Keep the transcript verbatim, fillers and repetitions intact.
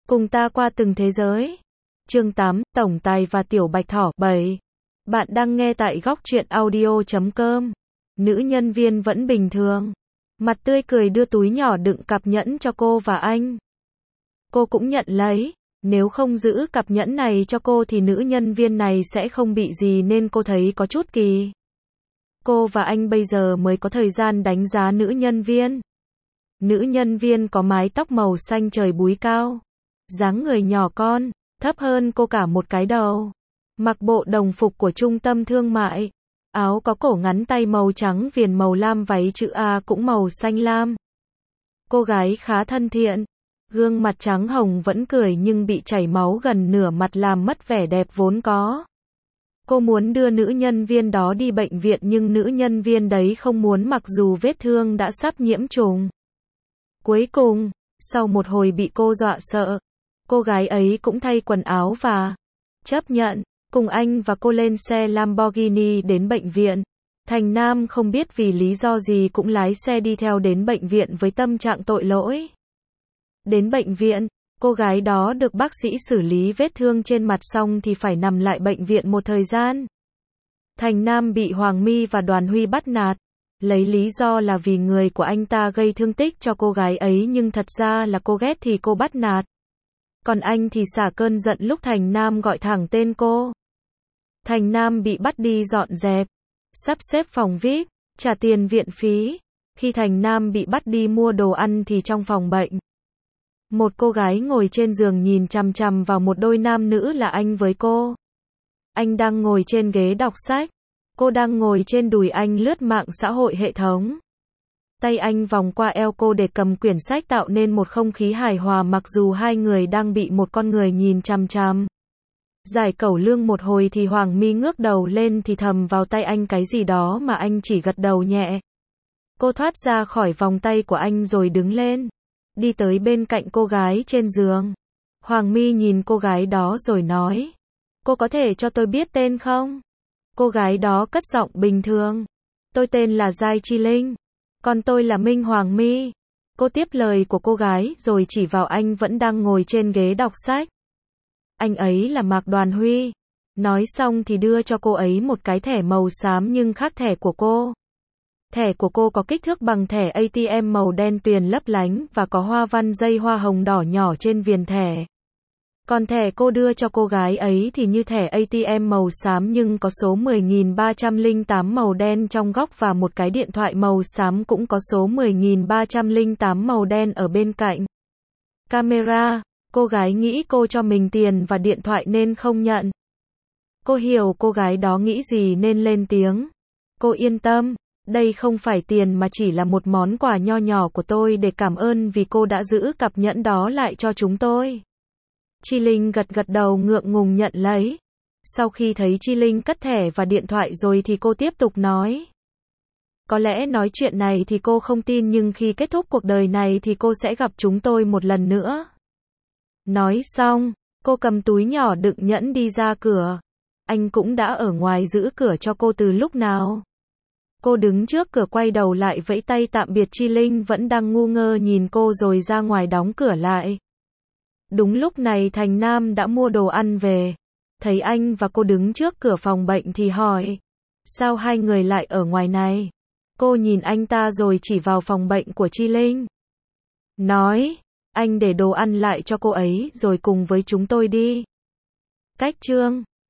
Cùng ta qua từng thế giới. Chương tám, Tổng Tài và Tiểu Bạch Thỏ. bảy. Bạn đang nghe tại góc truyện audio chấm com. Nữ nhân viên vẫn bình thường. Mặt tươi cười đưa túi nhỏ đựng cặp nhẫn cho cô và anh. Cô cũng nhận lấy. Nếu không giữ cặp nhẫn này cho cô thì nữ nhân viên này sẽ không bị gì nên cô thấy có chút kỳ. Cô và anh bây giờ mới có thời gian đánh giá nữ nhân viên. Nữ nhân viên có mái tóc màu xanh trời búi cao. Dáng người nhỏ con, thấp hơn cô cả một cái đầu. Mặc bộ đồng phục của trung tâm thương mại. Áo có cổ ngắn tay màu trắng viền màu lam, váy chữ A cũng màu xanh lam. Cô gái khá thân thiện. Gương mặt trắng hồng vẫn cười nhưng bị chảy máu gần nửa mặt làm mất vẻ đẹp vốn có. Cô muốn đưa nữ nhân viên đó đi bệnh viện nhưng nữ nhân viên đấy không muốn mặc dù vết thương đã sắp nhiễm trùng. Cuối cùng, sau một hồi bị cô dọa sợ, cô gái ấy cũng thay quần áo và chấp nhận cùng anh và cô lên xe Lamborghini đến bệnh viện. Thành Nam không biết vì lý do gì cũng lái xe đi theo đến bệnh viện với tâm trạng tội lỗi. Đến bệnh viện, cô gái đó được bác sĩ xử lý vết thương trên mặt xong thì phải nằm lại bệnh viện một thời gian. Thành Nam bị Hoàng My và Đoàn Huy bắt nạt, lấy lý do là vì người của anh ta gây thương tích cho cô gái ấy nhưng thật ra là cô ghét thì cô bắt nạt. Còn anh thì xả cơn giận lúc Thành Nam gọi thẳng tên cô. Thành Nam bị bắt đi dọn dẹp, sắp xếp phòng vi ai pi, trả tiền viện phí. Khi Thành Nam bị bắt đi mua đồ ăn thì trong phòng bệnh, một cô gái ngồi trên giường nhìn chằm chằm vào một đôi nam nữ là anh với cô. Anh đang ngồi trên ghế đọc sách. Cô đang ngồi trên đùi anh lướt mạng xã hội hệ thống. Tay anh vòng qua eo cô để cầm quyển sách tạo nên một không khí hài hòa mặc dù hai người đang bị một con người nhìn chằm chằm. Giải cẩu lương một hồi thì Hoàng My ngước đầu lên thì thầm vào tay anh cái gì đó mà anh chỉ gật đầu nhẹ. Cô thoát ra khỏi vòng tay của anh rồi đứng lên, đi tới bên cạnh cô gái trên giường. Hoàng My nhìn cô gái đó rồi nói, cô có thể cho tôi biết tên không? Cô gái đó cất giọng bình thường, tôi tên là Giai Chi Linh, còn tôi là Minh Hoàng My. Cô tiếp lời của cô gái rồi chỉ vào anh vẫn đang ngồi trên ghế đọc sách. Anh ấy là Mạc Đoàn Huy. Nói xong thì đưa cho cô ấy một cái thẻ màu xám nhưng khác thẻ của cô. Thẻ của cô có kích thước bằng thẻ a tê em màu đen tuyền lấp lánh và có hoa văn dây hoa hồng đỏ nhỏ trên viền thẻ. Còn thẻ cô đưa cho cô gái ấy thì như thẻ a tê em màu xám nhưng có số mười nghìn ba trăm lẻ tám màu đen trong góc và một cái điện thoại màu xám cũng có số mười nghìn ba trăm lẻ tám màu đen ở bên cạnh. Camera, cô gái nghĩ cô cho mình tiền và điện thoại nên không nhận. Cô hiểu cô gái đó nghĩ gì nên lên tiếng. Cô yên tâm, đây không phải tiền mà chỉ là một món quà nho nhỏ của tôi để cảm ơn vì cô đã giữ cặp nhẫn đó lại cho chúng tôi. Chi Linh gật gật đầu ngượng ngùng nhận lấy. Sau khi thấy Chi Linh cất thẻ và điện thoại rồi thì cô tiếp tục nói. Có lẽ nói chuyện này thì cô không tin nhưng khi kết thúc cuộc đời này thì cô sẽ gặp chúng tôi một lần nữa. Nói xong, cô cầm túi nhỏ đựng nhẫn đi ra cửa. Anh cũng đã ở ngoài giữ cửa cho cô từ lúc nào. Cô đứng trước cửa quay đầu lại vẫy tay tạm biệt Chi Linh vẫn đang ngu ngơ nhìn cô rồi ra ngoài đóng cửa lại. Đúng lúc này Thành Nam đã mua đồ ăn về. Thấy anh và cô đứng trước cửa phòng bệnh thì hỏi. Sao hai người lại ở ngoài này? Cô nhìn anh ta rồi chỉ vào phòng bệnh của Chi Linh. Nói, anh để đồ ăn lại cho cô ấy rồi cùng với chúng tôi đi. Cách chương